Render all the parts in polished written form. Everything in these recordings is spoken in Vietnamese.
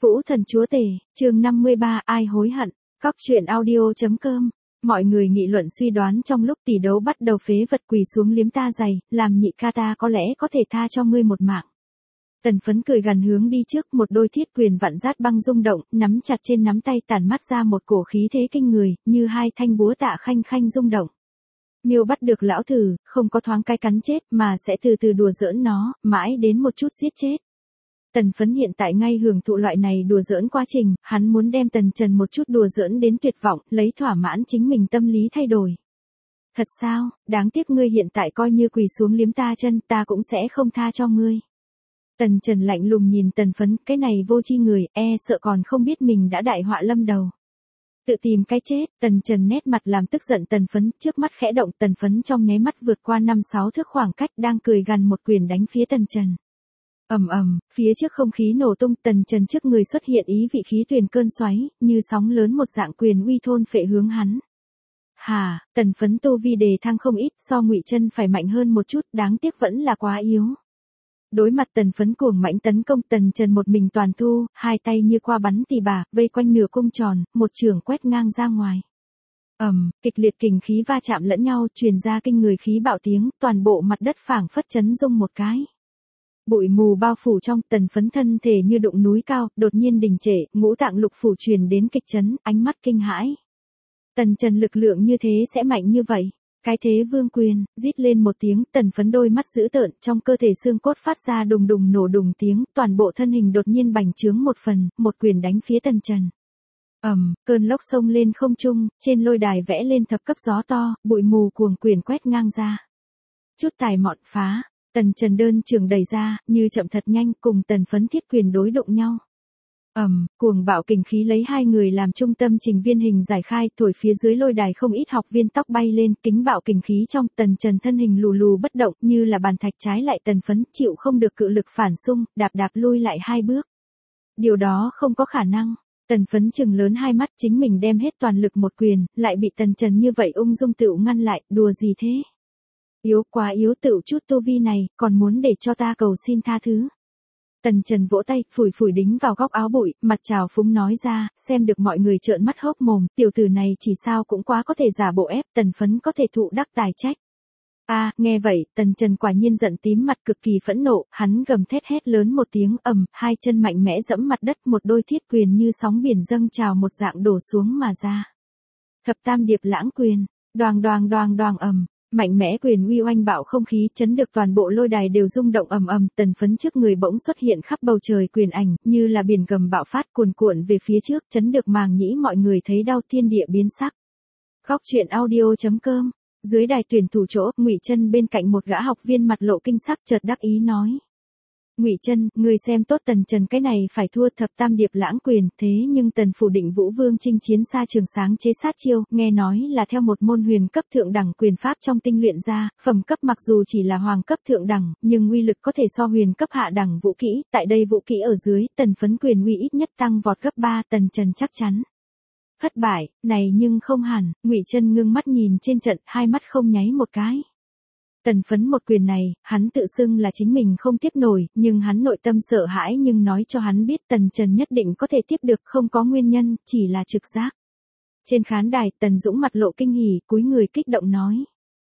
Vũ thần chúa tể, chương 53, ai hối hận, Cóc truyện audio.com. Mọi người nghị luận suy đoán trong lúc tỷ đấu bắt đầu, phế vật quỳ xuống liếm ta giày, làm nhị ca ta có lẽ có thể tha cho ngươi một mạng. Tần Phấn cười gằn hướng đi trước, một đôi thiết quyền vặn rát băng rung động, nắm chặt trên nắm tay, tản mắt ra một cổ khí thế kinh người, như hai thanh búa tạ khanh khanh rung động. Miêu bắt được lão thử, không có thoáng cái cắn chết mà sẽ từ từ đùa giỡn nó, mãi đến một chút giết chết. Tần Phấn hiện tại ngay hưởng thụ loại này đùa giỡn quá trình, hắn muốn đem Tần Trần một chút đùa giỡn đến tuyệt vọng, lấy thỏa mãn chính mình tâm lý thay đổi. Thật sao, đáng tiếc ngươi hiện tại coi như quỳ xuống liếm ta chân, ta cũng sẽ không tha cho ngươi. Tần Trần lạnh lùng nhìn Tần Phấn, cái này vô tri người, sợ còn không biết mình đã đại họa lâm đầu. Tự tìm cái chết, Tần Trần nét mặt làm tức giận Tần Phấn, trước mắt khẽ động, Tần Phấn trong nháy mắt vượt qua 5-6 thước khoảng cách, đang cười gằn một quyền đánh phía Tần Trần. Ầm ầm, phía trước không khí nổ tung, Tần Trần trước người xuất hiện ý vị khí tuyền cơn xoáy, như sóng lớn một dạng quyền uy thôn phệ hướng hắn. Hà, Tần Phấn tu vi đề thăng không ít, so Ngụy Chân phải mạnh hơn một chút, đáng tiếc vẫn là quá yếu. Đối mặt Tần Phấn cuồng mãnh tấn công, Tần Trần một mình toàn thu, hai tay như qua bắn tỉ bà, vây quanh nửa cung tròn, một chưởng quét ngang ra ngoài. Kịch liệt kình khí va chạm lẫn nhau, truyền ra kinh người khí bạo tiếng, toàn bộ mặt đất phảng phất chấn rung một cái. Bụi mù bao phủ trong, Tần Phấn thân thể như đụng núi cao, đột nhiên đình trệ, ngũ tạng lục phủ truyền đến kịch chấn, ánh mắt kinh hãi. Tần Trần lực lượng như thế sẽ mạnh như vậy? Cái thế vương quyền, rít lên một tiếng, Tần Phấn đôi mắt dữ tợn, trong cơ thể xương cốt phát ra đùng đùng nổ đùng tiếng, toàn bộ thân hình đột nhiên bành trướng một phần, một quyền đánh phía Tần Trần. Cơn lốc xông lên không trung, trên lôi đài vẽ lên thập cấp gió to, bụi mù cuồng quyền quét ngang ra. Chút tài mọn phá, Tần Trần đơn trường đẩy ra, như chậm thật nhanh, cùng Tần Phấn thiết quyền đối đụng nhau. Cuồng bạo kình khí lấy hai người làm trung tâm trình viên hình giải khai, thổi phía dưới lôi đài không ít học viên tóc bay lên, kính bạo kình khí trong, Tần Trần thân hình lù lù bất động, như là bàn thạch trái lại Tần Phấn, chịu không được cự lực phản xung, đạp lui lại hai bước. Điều đó không có khả năng. Tần Phấn trừng lớn hai mắt, chính mình đem hết toàn lực một quyền, lại bị Tần Trần như vậy ung dung tựu ngăn lại, đùa gì thế? Yếu quá yếu, tựu chút tu vi này, còn muốn để cho ta cầu xin tha thứ. Tần Trần vỗ tay, phủi phủi đính vào góc áo bụi, mặt trào phúng nói ra, xem được mọi người trợn mắt hốc mồm, tiểu tử này chỉ sao cũng quá có thể giả bộ ép, Tần Phấn có thể thụ đắc tài trách. Nghe vậy, Tần Trần quả nhiên giận tím mặt, cực kỳ phẫn nộ, hắn gầm thét hét lớn một tiếng, hai chân mạnh mẽ dẫm mặt đất, một đôi thiết quyền như sóng biển dâng trào một dạng đổ xuống mà ra. Thập tam điệp lãng quyền, đoàng đoàng đoàng đoàng mạnh mẽ quyền uy oanh bạo không khí, chấn được toàn bộ lôi đài đều rung động Tần Phấn trước người bỗng xuất hiện khắp bầu trời quyền ảnh, như là biển gầm bạo phát cuồn cuộn về phía trước, chấn được màng nhĩ mọi người thấy đau, thiên địa biến sắc. Cóc truyện audio.com. Dưới đài tuyển thủ chỗ, Ngụy Chân bên cạnh một gã học viên mặt lộ kinh sắc, chợt đắc ý nói: Ngụy Chân, ngươi xem tốt Tần Trần cái này phải thua thập tam điệp lãng quyền, thế nhưng Tần phủ định Vũ Vương chinh chiến xa trường sáng chế sát chiêu, nghe nói là theo một môn huyền cấp thượng đẳng quyền pháp trong tinh luyện ra, phẩm cấp mặc dù chỉ là hoàng cấp thượng đẳng, nhưng uy lực có thể so huyền cấp hạ đẳng vũ kỹ, tại đây vũ kỹ ở dưới, Tần Phấn quyền uy ít nhất tăng vọt gấp 3, Tần Trần chắc chắn thất bại, này nhưng không hẳn. Ngụy Chân ngưng mắt nhìn trên trận, hai mắt không nháy một cái. Tần Phấn một quyền này, hắn tự xưng là chính mình không tiếp nổi, nhưng hắn nội tâm sợ hãi, nhưng nói cho hắn biết Tần Trần nhất định có thể tiếp được, không có nguyên nhân, chỉ là trực giác. Trên khán đài, Tần Dũng mặt lộ kinh hỉ, cúi người kích động nói: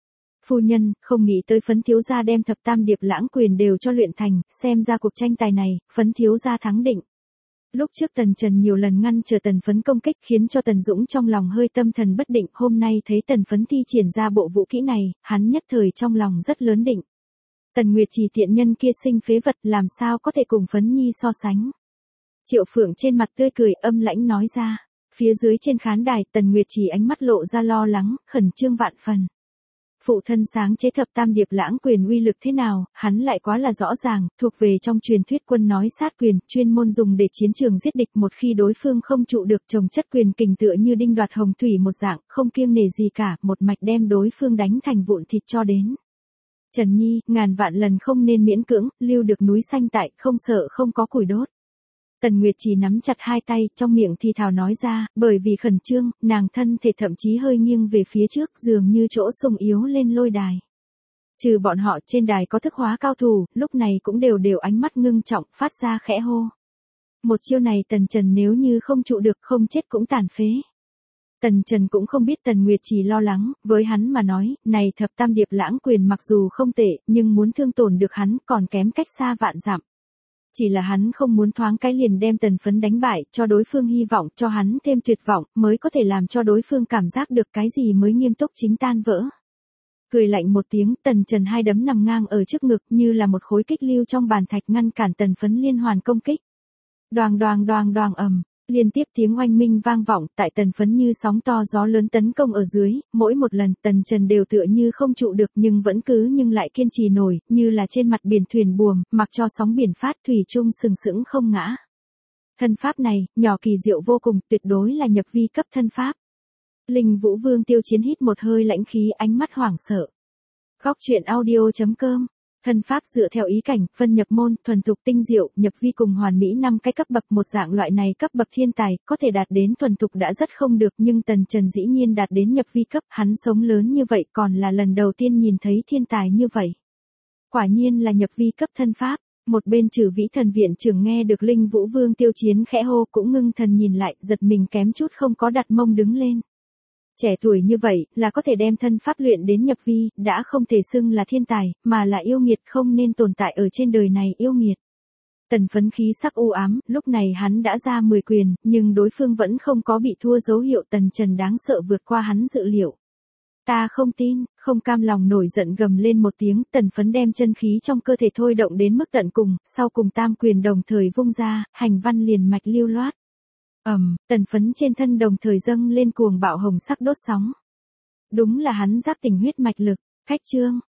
Phu nhân, không nghĩ tới Phấn thiếu gia đem thập tam điệp lãng quyền đều cho luyện thành, xem ra cuộc tranh tài này, Phấn thiếu gia thắng định. Lúc trước Tần Trần nhiều lần ngăn trở Tần Phấn công kích, khiến cho Tần Dũng trong lòng hơi tâm thần bất định, hôm nay thấy Tần Phấn thi triển ra bộ vũ kỹ này, hắn nhất thời trong lòng rất lớn định. Tần Nguyệt Trì tiện nhân kia sinh phế vật, làm sao có thể cùng Phấn nhi so sánh. Triệu Phượng trên mặt tươi cười, âm lãnh nói ra. Phía dưới trên khán đài, Tần Nguyệt Trì ánh mắt lộ ra lo lắng, khẩn trương vạn phần. Phụ thân sáng chế thập tam điệp lãng quyền uy lực thế nào, hắn lại quá là rõ ràng, thuộc về trong truyền thuyết quân nói sát quyền, chuyên môn dùng để chiến trường giết địch, một khi đối phương không trụ được, chồng chất quyền kình tựa như đinh đoạt hồng thủy một dạng, không kiêng nể gì cả, một mạch đem đối phương đánh thành vụn thịt cho đến. Trần Nhi, ngàn vạn lần không nên miễn cưỡng, lưu được núi xanh tại, không sợ không có củi đốt. Tần Nguyệt chỉ nắm chặt hai tay, trong miệng thì thào nói ra, bởi vì khẩn trương, nàng thân thể thậm chí hơi nghiêng về phía trước, dường như chỗ sung yếu lên lôi đài. Trừ bọn họ, trên đài có thức hóa cao thủ, lúc này cũng đều ánh mắt ngưng trọng, phát ra khẽ hô: Một chiêu này Tần Trần nếu như không trụ được không chết cũng tàn phế. Tần Trần cũng không biết Tần Nguyệt chỉ lo lắng, với hắn mà nói, này thập tam điệp lãng quyền mặc dù không tệ, nhưng muốn thương tổn được hắn còn kém cách xa vạn dặm. Chỉ là hắn không muốn thoáng cái liền đem Tần Phấn đánh bại, cho đối phương hy vọng, cho hắn thêm tuyệt vọng, mới có thể làm cho đối phương cảm giác được cái gì mới nghiêm túc chính tan vỡ. Cười lạnh một tiếng, Tần Trần hai đấm nằm ngang ở trước ngực như là một khối kích lưu trong bàn thạch ngăn cản Tần Phấn liên hoàn công kích. Đoàng đoàng đoàng đoàng ầm, liên tiếp tiếng oanh minh vang vọng tại Tần Phấn như sóng to gió lớn tấn công ở dưới, mỗi một lần Tần Trần đều tựa như không trụ được nhưng vẫn cứ nhưng lại kiên trì nổi, như là trên mặt biển thuyền buồm, mặc cho sóng biển phát thủy chung sừng sững không ngã. Thân pháp này, nhỏ kỳ diệu vô cùng, tuyệt đối là nhập vi cấp thân pháp. Linh Vũ Vương Tiêu Chiến hít một hơi lãnh khí, ánh mắt hoảng sợ. Góc truyện audio.com. Thân pháp dựa theo ý cảnh, phân nhập môn, thuần thục tinh diệu, nhập vi cùng hoàn mỹ 5 cái cấp bậc, một dạng loại này cấp bậc thiên tài, có thể đạt đến thuần thục đã rất không được, nhưng Tần Trần dĩ nhiên đạt đến nhập vi cấp, hắn sống lớn như vậy còn là lần đầu tiên nhìn thấy thiên tài như vậy. Quả nhiên là nhập vi cấp thân pháp. Một bên Trừ Vĩ Thần viện trưởng nghe được Linh Vũ Vương Tiêu Chiến khẽ hô cũng ngưng thần nhìn lại, giật mình kém chút không có đặt mông đứng lên. Trẻ tuổi như vậy, là có thể đem thân pháp luyện đến nhập vi, đã không thể xưng là thiên tài, mà là yêu nghiệt, không nên tồn tại ở trên đời này, yêu nghiệt. Tần Phấn khí sắc u ám, lúc này hắn đã ra 10 quyền, nhưng đối phương vẫn không có bị thua dấu hiệu. Tần Trần đáng sợ vượt qua hắn dự liệu. Ta không tin, không cam lòng nổi giận gầm lên một tiếng, Tần Phấn đem chân khí trong cơ thể thôi động đến mức tận cùng, sau cùng tam quyền đồng thời vung ra, hành văn liền mạch lưu loát. Tần Phấn trên thân đồng thời dâng lên cuồng bạo hồng sắc đốt sóng. Đúng là hắn giác tỉnh huyết mạch lực. Khách chương.